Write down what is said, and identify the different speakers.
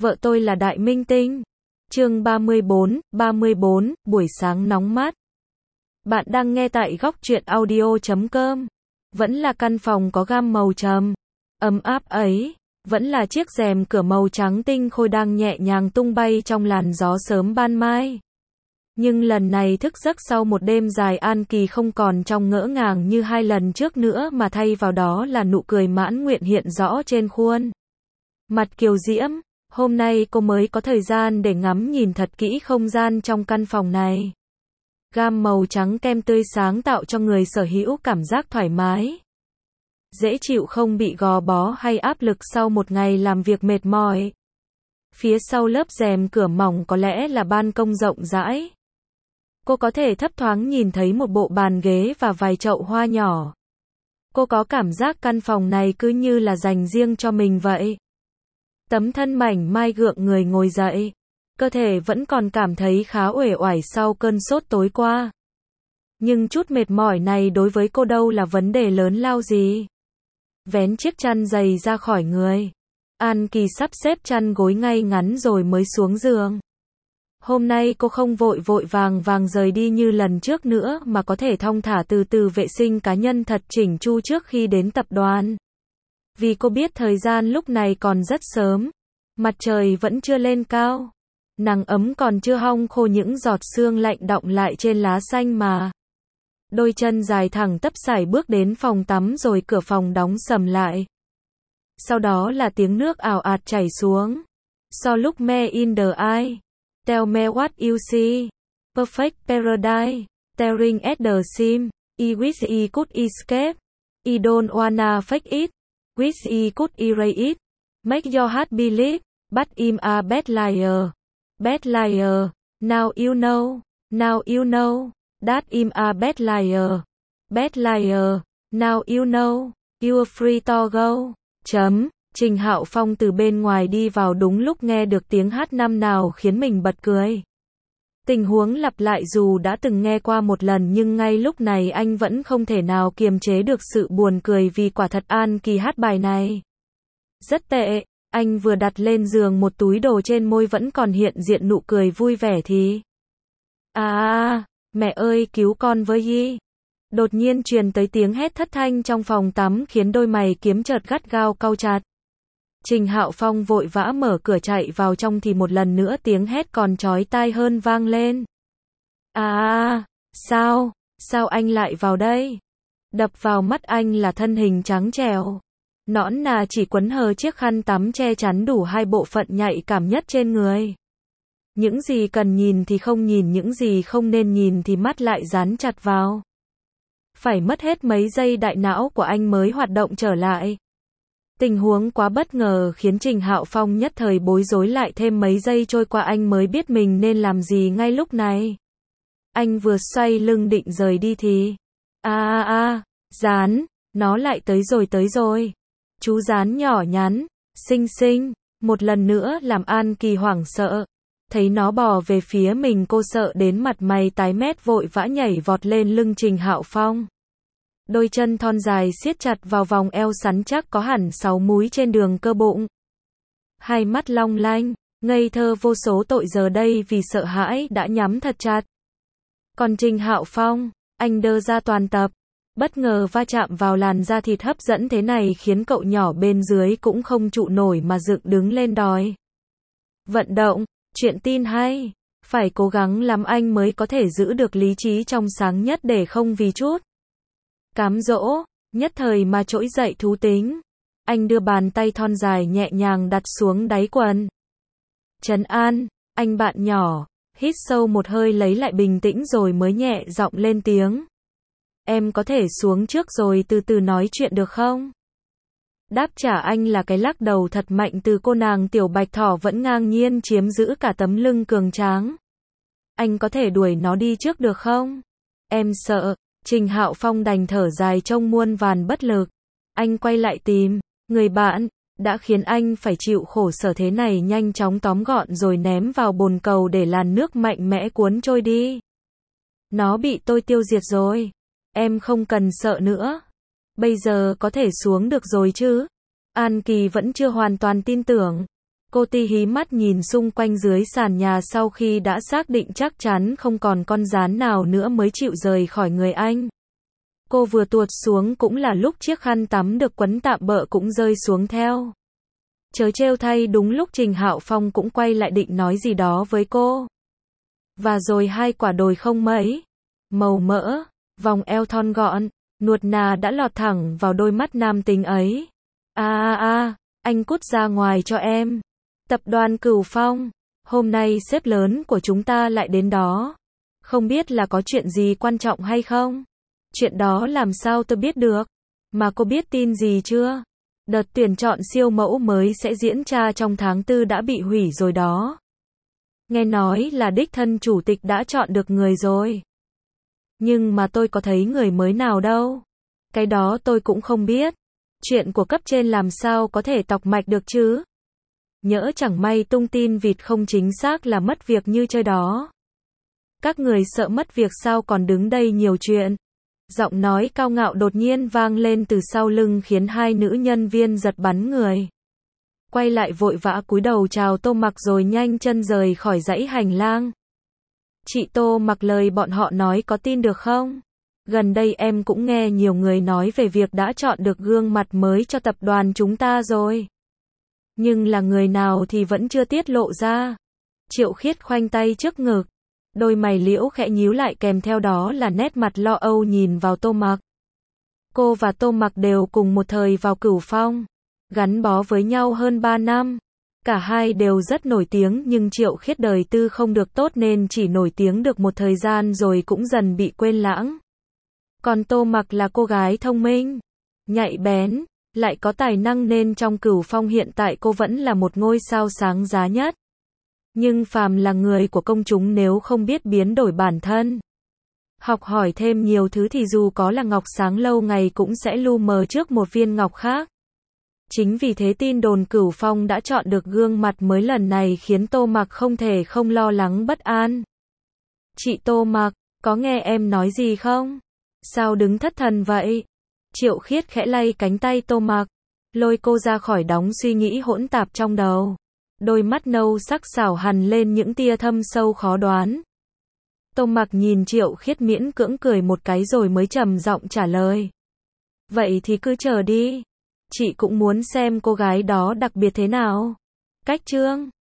Speaker 1: Vợ tôi là đại minh tinh. Chương 34, buổi sáng nóng mát. Bạn đang nghe tại góc truyện audio.com. Vẫn là căn phòng có gam màu trầm, ấm áp ấy, vẫn là chiếc rèm cửa màu trắng tinh khôi đang nhẹ nhàng tung bay trong làn gió sớm ban mai. Nhưng lần này thức giấc sau một đêm dài An Kỳ không còn trong ngỡ ngàng như hai lần trước nữa mà thay vào đó là nụ cười mãn nguyện hiện rõ trên khuôn mặt kiều diễm. Hôm nay cô mới có thời gian để ngắm nhìn thật kỹ không gian trong căn phòng này. Gam màu trắng kem tươi sáng tạo cho người sở hữu cảm giác thoải mái, dễ chịu, không bị gò bó hay áp lực sau một ngày làm việc mệt mỏi. Phía sau lớp rèm cửa mỏng có lẽ là ban công rộng rãi. Cô có thể thấp thoáng nhìn thấy một bộ bàn ghế và vài chậu hoa nhỏ. Cô có cảm giác căn phòng này cứ như là dành riêng cho mình vậy. Tấm thân mảnh mai gượng người ngồi dậy. Cơ thể vẫn còn cảm thấy khá uể oải sau cơn sốt tối qua. Nhưng chút mệt mỏi này đối với cô đâu là vấn đề lớn lao gì. Vén chiếc chăn dày ra khỏi người, An Kỳ sắp xếp chăn gối ngay ngắn rồi mới xuống giường. Hôm nay cô không vội vội vàng rời đi như lần trước nữa mà có thể thong thả từ từ vệ sinh cá nhân thật chỉnh chu trước khi đến tập đoàn. Vì cô biết thời gian lúc này còn rất sớm, mặt trời vẫn chưa lên cao, nắng ấm còn chưa hong khô những giọt sương lạnh đọng lại trên lá xanh mà. Đôi chân dài thẳng tắp sải bước đến phòng tắm rồi cửa phòng đóng sầm lại. Sau đó là tiếng nước ào ạt chảy xuống. So look me in the eye. Tell me what you see. Perfect paradise. Staring at the sim. I wish I could escape. I don't wanna fake it. Wish I could erase it. Make your heart believe. But I'm a bad liar. Bad liar. Now you know. Now you know. That I'm a bad liar. Bad liar. Now you know. You're free to go. Trình Hạo Phong từ bên ngoài đi vào đúng lúc nghe được tiếng hát năm nào khiến mình bật cười. Tình huống lặp lại dù đã từng nghe qua một lần nhưng ngay lúc này anh vẫn không thể nào kiềm chế được sự buồn cười vì quả thật An Kỳ hát bài này rất tệ. Anh vừa đặt lên giường một túi đồ trên môi vẫn còn hiện diện nụ cười vui vẻ thì mẹ ơi cứu con với Yi. Đột nhiên truyền tới tiếng hét thất thanh trong phòng tắm khiến đôi mày kiếm chợt gắt gao cau chặt. Trình Hạo Phong vội vã mở cửa chạy vào trong thì một lần nữa tiếng hét còn chói tai hơn vang lên. Sao anh lại vào đây? Đập vào mắt anh là thân hình trắng trẻo, nõn nà chỉ quấn hờ chiếc khăn tắm che chắn đủ hai bộ phận nhạy cảm nhất trên người. Những gì cần nhìn thì không nhìn, những gì không nên nhìn thì mắt lại dán chặt vào. Phải mất hết mấy giây đại não của anh mới hoạt động trở lại. Tình huống quá bất ngờ khiến Trình Hạo Phong nhất thời bối rối, lại thêm mấy giây trôi qua anh mới biết mình nên làm gì ngay lúc này. Anh vừa xoay lưng định rời đi thì Rán, nó lại tới rồi. Chú rán nhỏ nhắn, xinh xinh, một lần nữa làm An Kỳ hoảng sợ. Thấy nó bò về phía mình cô sợ đến mặt mày tái mét vội vã nhảy vọt lên lưng Trình Hạo Phong. Đôi chân thon dài siết chặt vào vòng eo sắn chắc có hẳn 6 múi trên đường cơ bụng. Hai mắt long lanh, ngây thơ vô số tội giờ đây vì sợ hãi đã nhắm thật chặt. Còn Trình Hạo Phong, anh đơ ra toàn tập. Bất ngờ va chạm vào làn da thịt hấp dẫn thế này khiến cậu nhỏ bên dưới cũng không trụ nổi mà dựng đứng lên đòi vận động. Chuyện tin hay, phải cố gắng lắm anh mới có thể giữ được lý trí trong sáng nhất để không vì chút cám dỗ nhất thời mà trỗi dậy thú tính. Anh đưa bàn tay thon dài nhẹ nhàng đặt xuống đáy quần. Trấn an, anh bạn nhỏ, hít sâu một hơi lấy lại bình tĩnh rồi mới nhẹ giọng lên tiếng. Em có thể xuống trước rồi từ từ nói chuyện được không? Đáp trả anh là cái lắc đầu thật mạnh từ cô nàng tiểu bạch thỏ vẫn ngang nhiên chiếm giữ cả tấm lưng cường tráng. Anh có thể đuổi nó đi trước được không? Em sợ. Trình Hạo Phong đành thở dài trông muôn vàn bất lực. Anh quay lại tìm người bạn đã khiến anh phải chịu khổ sở thế này, nhanh chóng tóm gọn rồi ném vào bồn cầu để làn nước mạnh mẽ cuốn trôi đi. Nó bị tôi tiêu diệt rồi. Em không cần sợ nữa. Bây giờ có thể xuống được rồi chứ? An Kỳ vẫn chưa hoàn toàn tin tưởng. Cô ti hí mắt nhìn xung quanh dưới sàn nhà sau khi đã xác định chắc chắn không còn con gián nào nữa mới chịu rời khỏi người anh. Cô vừa tuột xuống cũng là lúc chiếc khăn tắm được quấn tạm bợ cũng rơi xuống theo. Trớ trêu thay đúng lúc Trình Hạo Phong cũng quay lại định nói gì đó với cô. Và rồi hai quả đồi không mấy màu mỡ, vòng eo thon gọn, nuột nà đã lọt thẳng vào đôi mắt nam tính ấy. Anh cút ra ngoài cho em. Tập đoàn Cửu Phong, hôm nay sếp lớn của chúng ta lại đến đó. Không biết là có chuyện gì quan trọng hay không? Chuyện đó làm sao tôi biết được? Mà cô biết tin gì chưa? Đợt tuyển chọn siêu mẫu mới sẽ diễn ra trong tháng 4 đã bị hủy rồi đó. Nghe nói là đích thân chủ tịch đã chọn được người rồi. Nhưng mà tôi có thấy người mới nào đâu. Cái đó tôi cũng không biết. Chuyện của cấp trên làm sao có thể tọc mạch được chứ? Nhỡ chẳng may tung tin vịt không chính xác là mất việc như chơi đó. Các người sợ mất việc sao còn đứng đây nhiều chuyện. Giọng nói cao ngạo đột nhiên vang lên từ sau lưng khiến hai nữ nhân viên giật bắn người. Quay lại vội vã cúi đầu chào Tô Mặc rồi nhanh chân rời khỏi dãy hành lang. Chị Tô Mặc, lời bọn họ nói có tin được không? Gần đây em cũng nghe nhiều người nói về việc đã chọn được gương mặt mới cho tập đoàn chúng ta rồi. Nhưng là người nào thì vẫn chưa tiết lộ ra. Triệu Khiết khoanh tay trước ngực. Đôi mày liễu khẽ nhíu lại kèm theo đó là nét mặt lo âu nhìn vào Tô Mặc. Cô và Tô Mặc đều cùng một thời vào Cửu Phong. Gắn bó với nhau hơn 3 năm. Cả hai đều rất nổi tiếng nhưng Triệu Khiết đời tư không được tốt nên chỉ nổi tiếng được một thời gian rồi cũng dần bị quên lãng. Còn Tô Mặc là cô gái thông minh, nhạy bén, lại có tài năng nên trong Cửu Phong hiện tại cô vẫn là một ngôi sao sáng giá nhất. Nhưng phàm là người của công chúng nếu không biết biến đổi bản thân, học hỏi thêm nhiều thứ thì dù có là ngọc sáng lâu ngày cũng sẽ lu mờ trước một viên ngọc khác. Chính vì thế tin đồn Cửu Phong đã chọn được gương mặt mới lần này khiến Tô Mặc không thể không lo lắng bất an. Chị Tô Mặc, có nghe em nói gì không? Sao đứng thất thần vậy? Triệu Khiết khẽ lay cánh tay Tô Mặc, lôi cô ra khỏi đống suy nghĩ hỗn tạp trong đầu. Đôi mắt nâu sắc sảo hằn lên những tia thâm sâu khó đoán. Tô Mặc nhìn Triệu Khiết miễn cưỡng cười một cái rồi mới trầm giọng trả lời. Vậy thì cứ chờ đi. Chị cũng muốn xem cô gái đó đặc biệt thế nào. Cách chương